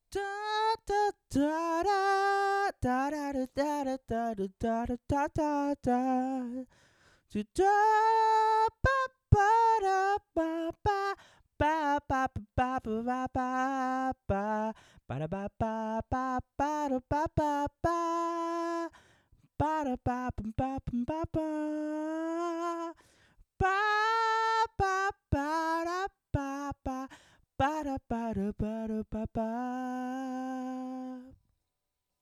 Da da da da da da da da da da da da da da da. Da da ba ba da ba ba ba ba ba ba ba ba ba ba da ba ba ba ba da ba ba ba ba da ba ba ba ba ba ba ba ba da ba ba ba da ba da ba da ba ba.